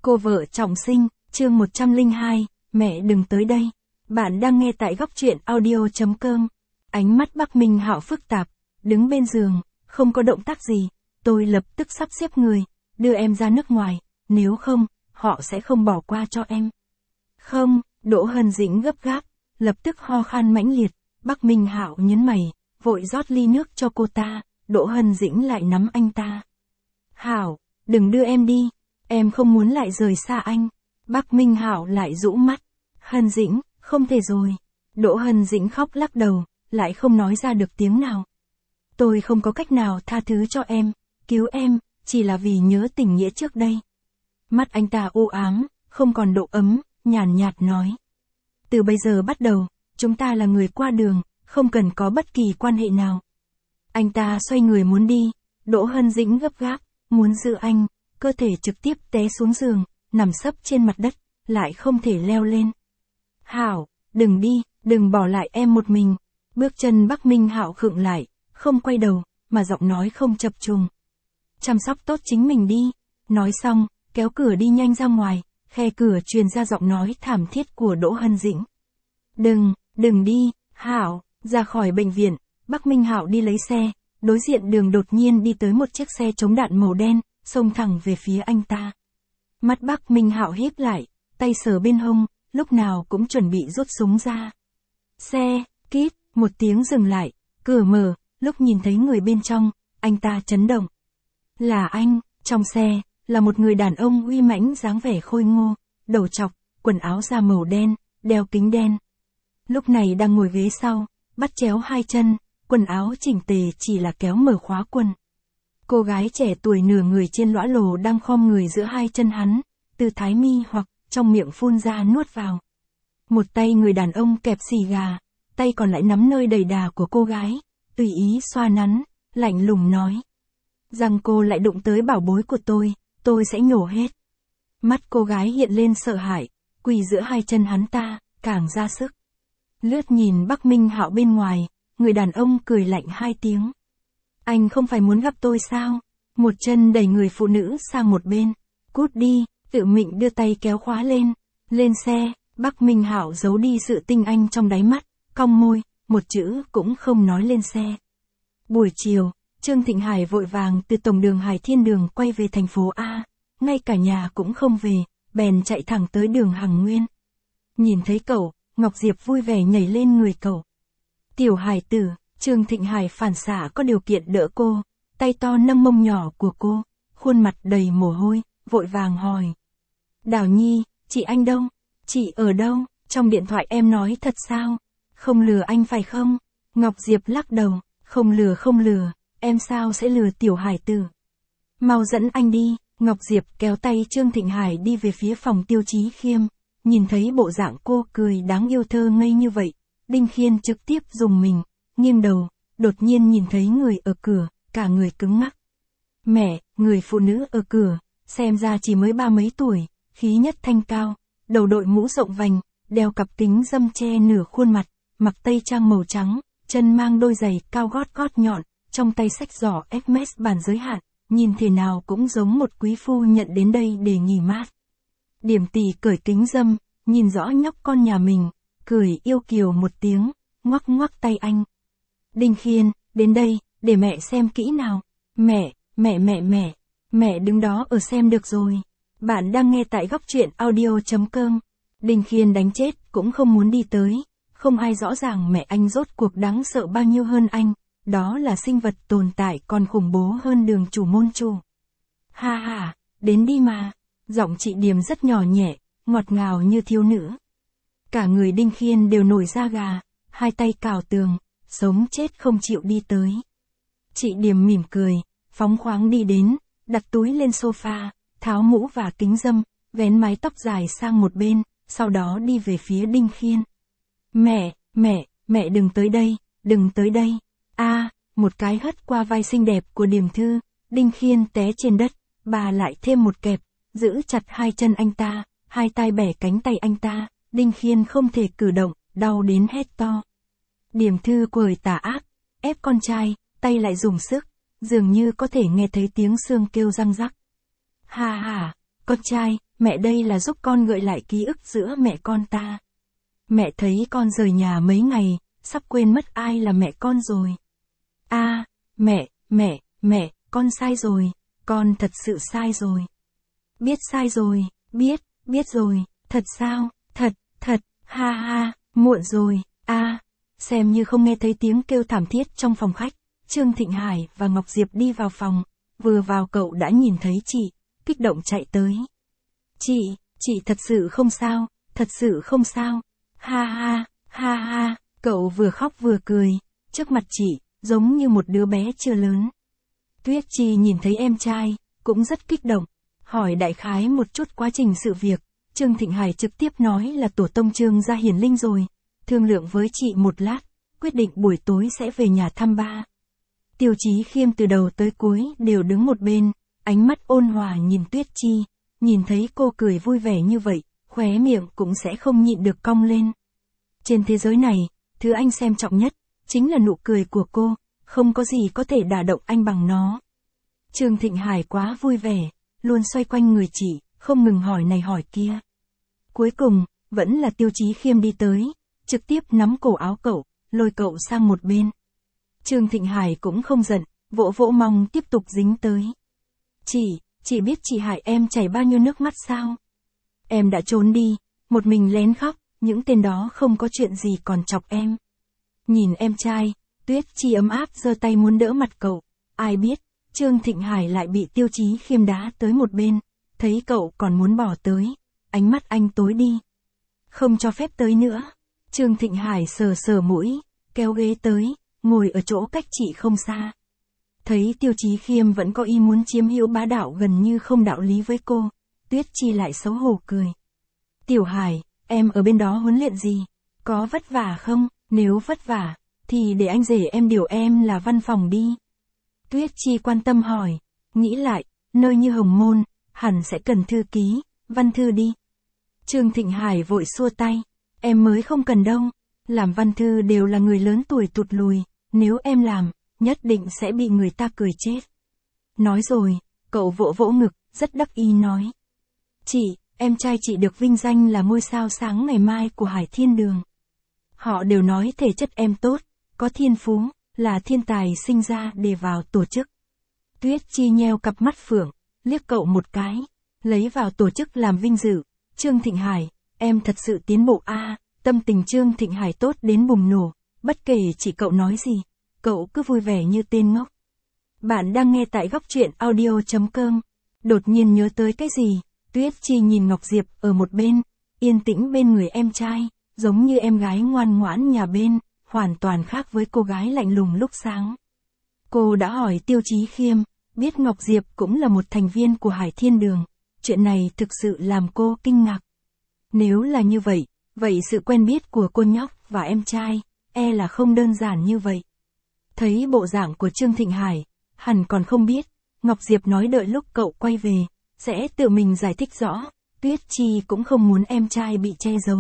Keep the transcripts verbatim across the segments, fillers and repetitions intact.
Cô vợ trọng sinh, chương một trăm lẻ hai, mẹ đừng tới đây. Bạn đang nghe tại góc truyện audio chấm com. Ánh mắt Bắc Minh Hạo phức tạp, đứng bên giường, không có động tác gì. Tôi lập tức sắp xếp người, đưa em ra nước ngoài, nếu không, họ sẽ không bỏ qua cho em. Không, Đỗ Hân Dĩnh gấp gáp, lập tức ho khan mãnh liệt. Bắc Minh Hạo nhấn mày, vội rót ly nước cho cô ta. Đỗ Hân Dĩnh lại nắm anh ta. Hảo, đừng đưa em đi, em không muốn lại rời xa anh. Bắc Minh Hạo lại rũ mắt. Hân Dĩnh, không thể rồi. Đỗ Hân Dĩnh khóc lắc đầu, lại không nói ra được tiếng nào. Tôi không có cách nào tha thứ cho em, cứu em, chỉ là vì nhớ tình nghĩa trước đây. Mắt anh ta u ám, không còn độ ấm, nhàn nhạt nói. Từ bây giờ bắt đầu, chúng ta là người qua đường, không cần có bất kỳ quan hệ nào. Anh ta xoay người muốn đi, Đỗ Hân Dĩnh gấp gáp, muốn giữ anh, cơ thể trực tiếp té xuống giường, nằm sấp trên mặt đất, lại không thể leo lên. Hảo, đừng đi, đừng bỏ lại em một mình. Bước chân Bắc Minh Hạo khựng lại, không quay đầu, mà giọng nói không chập trùng. Chăm sóc tốt chính mình đi. Nói xong, kéo cửa đi nhanh ra ngoài, khe cửa truyền ra giọng nói thảm thiết của Đỗ Hân Dĩnh. Đừng, đừng đi, Hạo. Ra khỏi bệnh viện, Bắc Minh Hạo đi lấy xe, đối diện đường đột nhiên đi tới một chiếc xe chống đạn màu đen, xông thẳng về phía anh ta. Mắt Bắc Minh Hạo híp lại, tay sờ bên hông, lúc nào cũng chuẩn bị rút súng ra. Xe, kít, một tiếng dừng lại, cửa mở, lúc nhìn thấy người bên trong, anh ta chấn động. Là anh, trong xe, là một người đàn ông uy mãnh dáng vẻ khôi ngô, đầu trọc, quần áo da màu đen, đeo kính đen. Lúc này đang ngồi ghế sau, bắt chéo hai chân, quần áo chỉnh tề chỉ là kéo mở khóa quần. Cô gái trẻ tuổi nửa người trên lõa lồ đang khom người giữa hai chân hắn, từ thái mi hoặc trong miệng phun ra nuốt vào. Một tay người đàn ông kẹp xì gà, tay còn lại nắm nơi đầy đà của cô gái, tùy ý xoa nắn, lạnh lùng nói. Rằng cô lại đụng tới bảo bối của tôi, tôi sẽ nhổ hết. Mắt cô gái hiện lên sợ hãi, quỳ giữa hai chân hắn ta, càng ra sức. Lướt nhìn Bắc Minh Hạo bên ngoài, người đàn ông cười lạnh hai tiếng. Anh không phải muốn gặp tôi sao? Một chân đẩy người phụ nữ sang một bên. Cút đi, tự mình đưa tay kéo khóa lên. Lên xe, Bắc Minh Hạo giấu đi sự tinh anh trong đáy mắt, cong môi, một chữ cũng không nói lên xe. Buổi chiều, Trương Thịnh Hải vội vàng từ tổng đường Hải Thiên Đường quay về thành phố A, ngay cả nhà cũng không về, bèn chạy thẳng tới đường Hằng Nguyên. Nhìn thấy cậu, Ngọc Diệp vui vẻ nhảy lên người cậu. Tiểu Hải tử, Trương Thịnh Hải phản xạ có điều kiện đỡ cô, tay to nâng mông nhỏ của cô, khuôn mặt đầy mồ hôi, vội vàng hỏi. Đào Nhi, chị anh đâu? Chị ở đâu? Trong điện thoại em nói thật sao? Không lừa anh phải không? Ngọc Diệp lắc đầu, không lừa không lừa, em sao sẽ lừa Tiểu Hải tử? Mau dẫn anh đi. Ngọc Diệp kéo tay Trương Thịnh Hải đi về phía phòng Tiêu Chí Khiêm. Nhìn thấy bộ dạng cô cười đáng yêu thơ ngây như vậy, Đinh Khiên trực tiếp dùng mình, nghiêng đầu, đột nhiên nhìn thấy người ở cửa, cả người cứng ngắc. Mẹ, người phụ nữ ở cửa, xem ra chỉ mới ba mấy tuổi, khí nhất thanh cao, đầu đội mũ rộng vành, đeo cặp kính râm che nửa khuôn mặt, mặc tây trang màu trắng, chân mang đôi giày cao gót gót nhọn, trong tay xách giỏ Hermes bản giới hạn, nhìn thế nào cũng giống một quý phu nhận đến đây để nghỉ mát. Điểm Tỷ cởi kính râm, nhìn rõ nhóc con nhà mình, cười yêu kiều một tiếng, ngoắc ngoắc tay anh. Đinh Khiên, đến đây, để mẹ xem kỹ nào. Mẹ, mẹ mẹ mẹ, mẹ đứng đó ở xem được rồi. Bạn đang nghe tại góc truyện audio chấm com. Đinh Khiên đánh chết cũng không muốn đi tới, không ai rõ ràng mẹ anh rốt cuộc đáng sợ bao nhiêu hơn anh, đó là sinh vật tồn tại còn khủng bố hơn Đường chủ môn chủ. Ha ha, đến đi mà. Giọng chị Điềm rất nhỏ nhẹ, ngọt ngào như thiếu nữ. Cả người Đinh Khiên đều nổi da gà, hai tay cào tường, sống chết không chịu đi tới. Chị Điềm mỉm cười, phóng khoáng đi đến, đặt túi lên sofa, tháo mũ và kính râm, vén mái tóc dài sang một bên, sau đó đi về phía Đinh Khiên. Mẹ, mẹ, mẹ đừng tới đây, đừng tới đây. A, à, một cái hất qua vai xinh đẹp của Điềm Thư, Đinh Khiên té trên đất, bà lại thêm một kẹp, giữ chặt hai chân anh ta, hai tay bẻ cánh tay anh ta, Đinh Khiên không thể cử động, đau đến hét to. Điềm Thư cười tà ác, ép con trai, tay lại dùng sức, dường như có thể nghe thấy tiếng xương kêu răng rắc. Ha ha, con trai, mẹ đây là giúp con gợi lại ký ức giữa mẹ con ta. Mẹ thấy con rời nhà mấy ngày, sắp quên mất ai là mẹ con rồi. A, à, mẹ, mẹ, mẹ, con sai rồi, con thật sự sai rồi. Biết sai rồi, biết, biết rồi, thật sao, thật, thật, ha ha, muộn rồi, a, à, xem như không nghe thấy tiếng kêu thảm thiết trong phòng khách. Trương Thịnh Hải và Ngọc Diệp đi vào phòng, vừa vào cậu đã nhìn thấy chị, kích động chạy tới. Chị, chị thật sự không sao, thật sự không sao, ha ha, ha ha, cậu vừa khóc vừa cười, trước mặt chị, giống như một đứa bé chưa lớn. Tuyết Chi nhìn thấy em trai, cũng rất kích động, hỏi đại khái một chút quá trình sự việc. Trương Thịnh Hải trực tiếp nói là tổ tông Trương gia hiển linh rồi, thương lượng với chị một lát, quyết định buổi tối sẽ về nhà thăm ba. Tiêu Chí Khiêm từ đầu tới cuối đều đứng một bên, ánh mắt ôn hòa nhìn Tuyết Chi, nhìn thấy cô cười vui vẻ như vậy, khóe miệng cũng sẽ không nhịn được cong lên. Trên thế giới này, thứ anh xem trọng nhất, chính là nụ cười của cô, không có gì có thể đả động anh bằng nó. Trương Thịnh Hải quá vui vẻ, luôn xoay quanh người chị, không ngừng hỏi này hỏi kia. Cuối cùng, vẫn là Tiêu Chí Khiêm đi tới, trực tiếp nắm cổ áo cậu, lôi cậu sang một bên. Trương Thịnh Hải cũng không giận, vỗ vỗ mông tiếp tục dính tới. Chị, chị biết chị hại em chảy bao nhiêu nước mắt sao? Em đã trốn đi, một mình lén khóc, những tên đó không có chuyện gì còn chọc em. Nhìn em trai, Tuyết Chi ấm áp giơ tay muốn đỡ mặt cậu, ai biết, Trương Thịnh Hải lại bị Tiêu Chí Khiêm đá tới một bên, thấy cậu còn muốn bỏ tới, ánh mắt anh tối đi. Không cho phép tới nữa. Trương Thịnh Hải sờ sờ mũi, kéo ghế tới, ngồi ở chỗ cách chị không xa. Thấy Tiêu Chí Khiêm vẫn có ý muốn chiếm hữu bá đạo gần như không đạo lý với cô, Tuyết Chi lại xấu hổ cười. Tiểu Hải, em ở bên đó huấn luyện gì? Có vất vả không? Nếu vất vả, thì để anh rể em điều em là văn phòng đi. Tuyết Chi quan tâm hỏi, nghĩ lại, nơi như Hồng Môn, hẳn sẽ cần thư ký, văn thư đi. Trương Thịnh Hải vội xua tay, em mới không cần đâu, làm văn thư đều là người lớn tuổi tụt lùi, nếu em làm, nhất định sẽ bị người ta cười chết. Nói rồi, cậu vỗ vỗ ngực, rất đắc ý nói. Chị, em trai chị được vinh danh là ngôi sao sáng ngày mai của Hải Thiên Đường. Họ đều nói thể chất em tốt, có thiên phú, là thiên tài sinh ra để vào tổ chức. Tuyết Chi nheo cặp mắt phượng, liếc cậu một cái, lấy vào tổ chức làm vinh dự. Trương Thịnh Hải, em thật sự tiến bộ a. À, tâm tình Trương Thịnh Hải tốt đến bùng nổ, bất kể chỉ cậu nói gì, cậu cứ vui vẻ như tên ngốc. Bạn đang nghe tại góc truyện audio chấm com. Đột nhiên nhớ tới cái gì, Tuyết Chi nhìn Ngọc Diệp ở một bên, yên tĩnh bên người em trai, giống như em gái ngoan ngoãn nhà bên, hoàn toàn khác với cô gái lạnh lùng lúc sáng. Cô đã hỏi Tiêu Chí Khiêm, biết Ngọc Diệp cũng là một thành viên của Hải Thiên Đường, chuyện này thực sự làm cô kinh ngạc. Nếu là như vậy, vậy sự quen biết của cô nhóc và em trai, e là không đơn giản như vậy. Thấy bộ dạng của Trương Thịnh Hải, hẳn còn không biết, Ngọc Diệp nói đợi lúc cậu quay về, sẽ tự mình giải thích rõ, Tuyết Chi cũng không muốn em trai bị che giấu.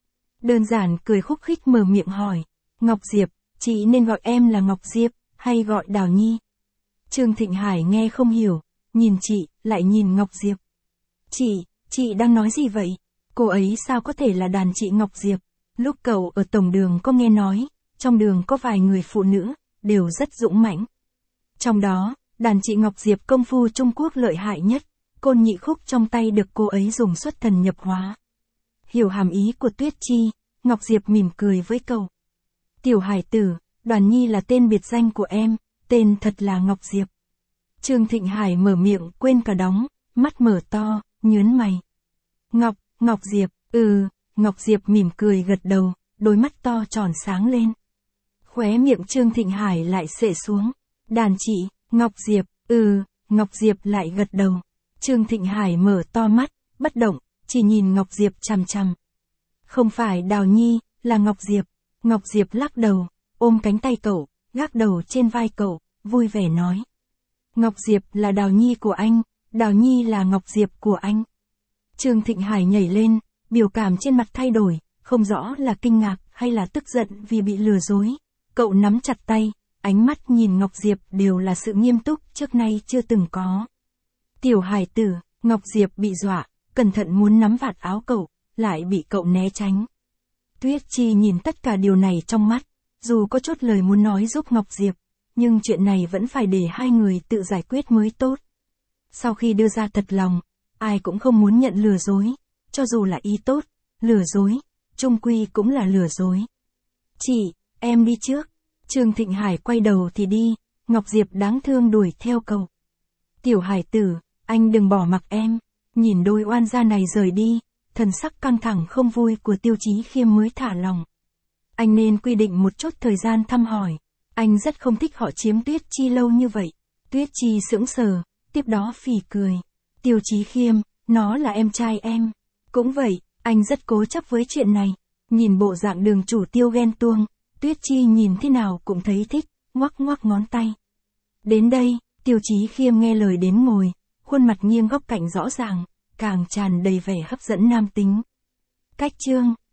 Đơn giản cười khúc khích mở miệng hỏi, Ngọc Diệp, chị nên gọi em là Ngọc Diệp, hay gọi Đào Nhi? Trương Thịnh Hải nghe không hiểu, nhìn chị, lại nhìn Ngọc Diệp. Chị, chị đang nói gì vậy? Cô ấy sao có thể là đàn chị Ngọc Diệp? Lúc cậu ở tổng đường có nghe nói, trong đường có vài người phụ nữ, đều rất dũng mãnh. Trong đó, đàn chị Ngọc Diệp công phu Trung Quốc lợi hại nhất, côn nhị khúc trong tay được cô ấy dùng xuất thần nhập hóa. Hiểu hàm ý của Tuyết Chi, Ngọc Diệp mỉm cười với cậu. Tiểu Hải tử, Đoàn Nhi là tên biệt danh của em, tên thật là Ngọc Diệp. Trương Thịnh Hải mở miệng quên cả đóng, mắt mở to, nhớn mày. Ngọc, Ngọc Diệp, ừ, Ngọc Diệp mỉm cười gật đầu, đôi mắt to tròn sáng lên. Khóe miệng Trương Thịnh Hải lại xệ xuống. Đàn chị, Ngọc Diệp, ừ, Ngọc Diệp lại gật đầu. Trương Thịnh Hải mở to mắt, bất động, chỉ nhìn Ngọc Diệp chằm chằm. Không phải Đào Nhi, là Ngọc Diệp. Ngọc Diệp lắc đầu, ôm cánh tay cậu, gác đầu trên vai cậu, vui vẻ nói. Ngọc Diệp là Đào Nhi của anh, Đào Nhi là Ngọc Diệp của anh. Trương Thịnh Hải nhảy lên, biểu cảm trên mặt thay đổi, không rõ là kinh ngạc hay là tức giận vì bị lừa dối. Cậu nắm chặt tay, ánh mắt nhìn Ngọc Diệp đều là sự nghiêm túc trước nay chưa từng có. Tiểu Hải tử, Ngọc Diệp bị dọa, cẩn thận muốn nắm vạt áo cậu, lại bị cậu né tránh. Tuyết Chi nhìn tất cả điều này trong mắt, dù có chút lời muốn nói giúp Ngọc Diệp, nhưng chuyện này vẫn phải để hai người tự giải quyết mới tốt. Sau khi đưa ra thật lòng, ai cũng không muốn nhận lừa dối, cho dù là ý tốt, lừa dối, chung quy cũng là lừa dối. Chị, em đi trước. Trương Thịnh Hải quay đầu thì đi, Ngọc Diệp đáng thương đuổi theo cậu. Tiểu Hải tử, anh đừng bỏ mặc em. Nhìn đôi oan gia này rời đi, thần sắc căng thẳng không vui của Tiêu Chí Khiêm mới thả lòng. Anh nên quy định một chút thời gian thăm hỏi. Anh rất không thích họ chiếm Tuyết Chi lâu như vậy. Tuyết Chi sững sờ, tiếp đó phì cười. Tiêu Chí Khiêm, nó là em trai em. Cũng vậy, anh rất cố chấp với chuyện này. Nhìn bộ dạng Đường chủ Tiêu ghen tuông, Tuyết Chi nhìn thế nào cũng thấy thích, ngoắc ngoắc ngón tay. Đến đây, Tiêu Chí Khiêm nghe lời đến ngồi, khuôn mặt nghiêng góc cạnh rõ ràng, càng tràn đầy vẻ hấp dẫn nam tính. Cách chương